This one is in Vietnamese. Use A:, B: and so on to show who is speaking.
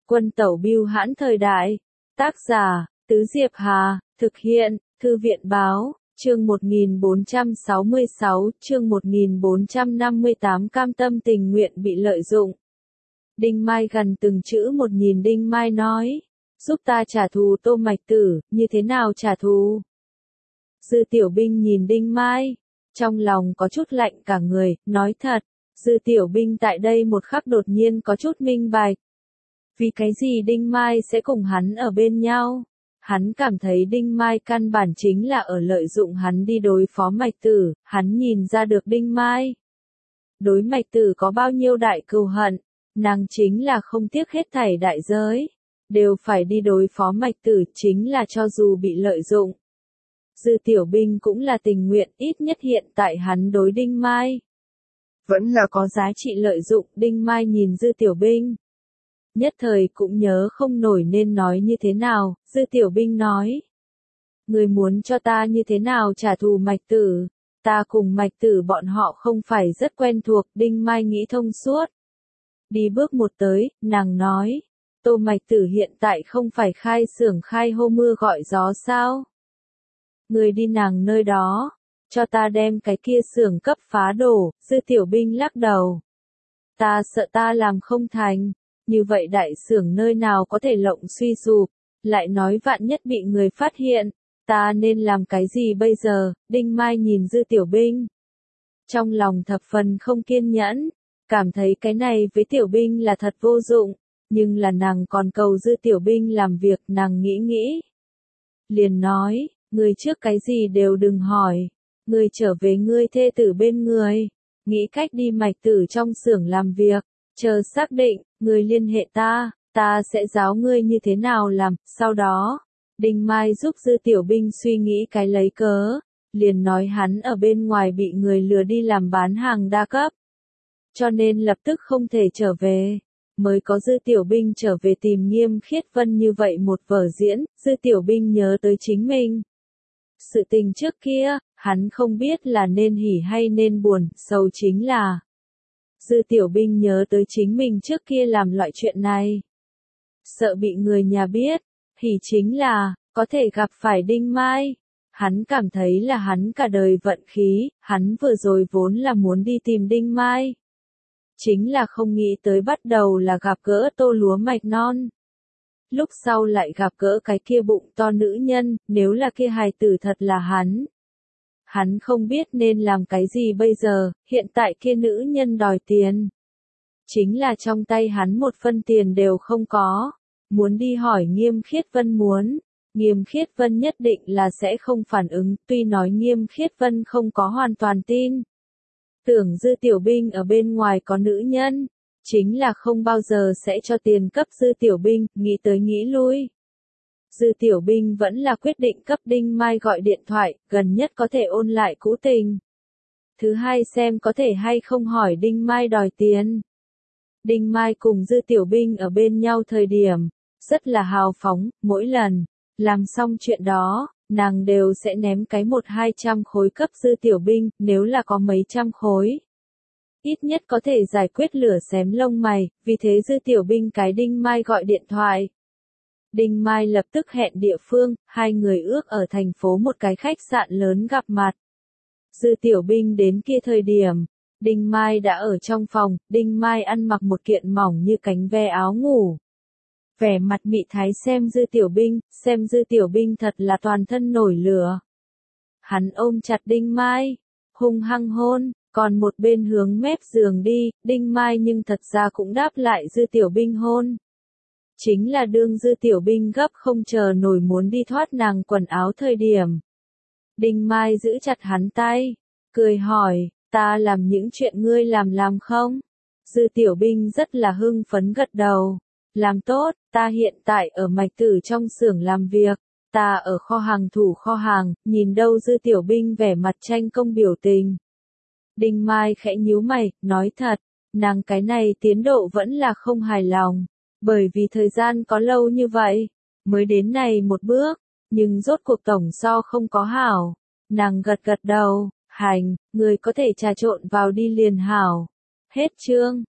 A: Quân tẩu bưu hãn thời đại. Tác giả, Tứ Diệp Hà, thực hiện, Thư viện báo, chương 1466, chương 1458 cam tâm tình nguyện bị lợi dụng. Đinh Mai gần từng chữ một nhìn Đinh Mai nói, giúp ta trả thù Tô Mạch Tử, như thế nào trả thù? Dư Tiểu Binh nhìn Đinh Mai, trong lòng có chút lạnh cả người, nói thật, Dư Tiểu Binh tại đây một khắc đột nhiên có chút minh bạch. Vì cái gì Đinh Mai sẽ cùng hắn ở bên nhau? Hắn cảm thấy Đinh Mai căn bản chính là ở lợi dụng hắn đi đối phó Mạch Tử, hắn nhìn ra được Đinh Mai. Đối Mạch Tử có bao nhiêu đại cừu hận, nàng chính là không tiếc hết thảy đại giới, đều phải đi đối phó Mạch Tử, chính là cho dù bị lợi dụng. Dư Tiểu Binh cũng là tình nguyện, ít nhất hiện tại hắn đối Đinh Mai vẫn là có giá trị lợi dụng. Đinh Mai nhìn Dư Tiểu Binh, nhất thời cũng nhớ không nổi nên nói như thế nào. Dư Tiểu Binh nói, người muốn cho ta như thế nào trả thù Mạch Tử? Ta cùng Mạch Tử bọn họ không phải rất quen thuộc. Đinh Mai nghĩ thông suốt, đi bước một tới, nàng nói, Tô Mạch Tử hiện tại không phải khai xưởng khai hô mưa gọi gió sao? Người đi nàng nơi đó, cho ta đem cái kia xưởng cấp phá đổ. Dư Tiểu Binh lắc đầu, ta sợ ta làm không thành, như vậy đại xưởng nơi nào có thể lộng suy sụp, lại nói vạn nhất bị người phát hiện, ta nên làm cái gì bây giờ? Đinh Mai nhìn Dư Tiểu Binh, trong lòng thập phần không kiên nhẫn, cảm thấy cái này với Tiểu Binh là thật vô dụng, nhưng là nàng còn cầu Dư Tiểu Binh làm việc. Nàng nghĩ, liền nói, ngươi trước cái gì đều đừng hỏi, ngươi trở về ngươi thê tử bên người, nghĩ cách đi Mạch Tử trong xưởng làm việc, chờ xác định, ngươi liên hệ ta, ta sẽ giáo ngươi như thế nào làm. Sau đó, Đinh Mai giúp Dư Tiểu Binh suy nghĩ cái lấy cớ, liền nói hắn ở bên ngoài bị người lừa đi làm bán hàng đa cấp, cho nên lập tức không thể trở về, mới có Dư Tiểu Binh trở về tìm Nghiêm Khiết Vân như vậy một vở diễn. Dư Tiểu Binh nhớ tới chính mình sự tình trước kia, hắn không biết là nên hỉ hay nên buồn, sầu chính là Dư Tiểu Binh nhớ tới chính mình trước kia làm loại chuyện này, sợ bị người nhà biết, hỉ chính là có thể gặp phải Đinh Mai. Hắn cảm thấy là hắn cả đời vận khí, hắn vừa rồi vốn là muốn đi tìm Đinh Mai, chính là không nghĩ tới bắt đầu là gặp gỡ Tô Lúa Mạch Non, lúc sau lại gặp gỡ cái kia bụng to nữ nhân. Nếu là kia hài tử thật là hắn không biết nên làm cái gì bây giờ. Hiện tại kia nữ nhân đòi tiền, chính là trong tay hắn một phân tiền đều không có, muốn đi hỏi Nghiêm Khiết Vân muốn, Nghiêm Khiết Vân nhất định là sẽ không phản ứng. Tuy nói Nghiêm Khiết Vân không có hoàn toàn tin tưởng Dư Tiểu Binh ở bên ngoài có nữ nhân, chính là không bao giờ sẽ cho tiền cấp Dư Tiểu Binh. Nghĩ tới nghĩ lui, Dư Tiểu Binh vẫn là quyết định cấp Đinh Mai gọi điện thoại, gần nhất có thể ôn lại cũ tình. Thứ hai xem có thể hay không hỏi Đinh Mai đòi tiền. Đinh Mai cùng Dư Tiểu Binh ở bên nhau thời điểm, rất là hào phóng, mỗi lần làm xong chuyện đó, nàng đều sẽ ném cái 100-200 khối cấp Dư Tiểu Binh, nếu là có mấy trăm khối, ít nhất có thể giải quyết lửa xém lông mày. Vì thế Dư Tiểu Binh cái Đinh Mai gọi điện thoại. Đinh Mai lập tức hẹn địa phương, hai người ước ở thành phố một cái khách sạn lớn gặp mặt. Dư Tiểu Binh đến kia thời điểm, Đinh Mai đã ở trong phòng. Đinh Mai ăn mặc một kiện mỏng như cánh ve áo ngủ, vẻ mặt mị thái xem Dư Tiểu Binh thật là toàn thân nổi lửa. Hắn ôm chặt Đinh Mai, hung hăng hôn, còn một bên hướng mép giường đi. Đinh Mai nhưng thật ra cũng đáp lại Dư Tiểu Binh hôn. Chính là đương Dư Tiểu Binh gấp không chờ nổi muốn đi thoát nàng quần áo thời điểm, Đinh Mai giữ chặt hắn tay, cười hỏi, ta làm những chuyện ngươi làm không? Dư Tiểu Binh rất là hưng phấn gật đầu, làm tốt, ta hiện tại ở Mạch Tử trong xưởng làm việc, ta ở kho hàng thủ kho hàng. Nhìn đâu Dư Tiểu Binh vẻ mặt tranh công biểu tình, Đinh Mai khẽ nhíu mày, nói thật, nàng cái này tiến độ vẫn là không hài lòng, bởi vì thời gian có lâu như vậy, mới đến này một bước, nhưng rốt cuộc tổng so không có hảo. Nàng gật gật đầu, hành, người có thể trà trộn vào đi liền hảo. Hết chương.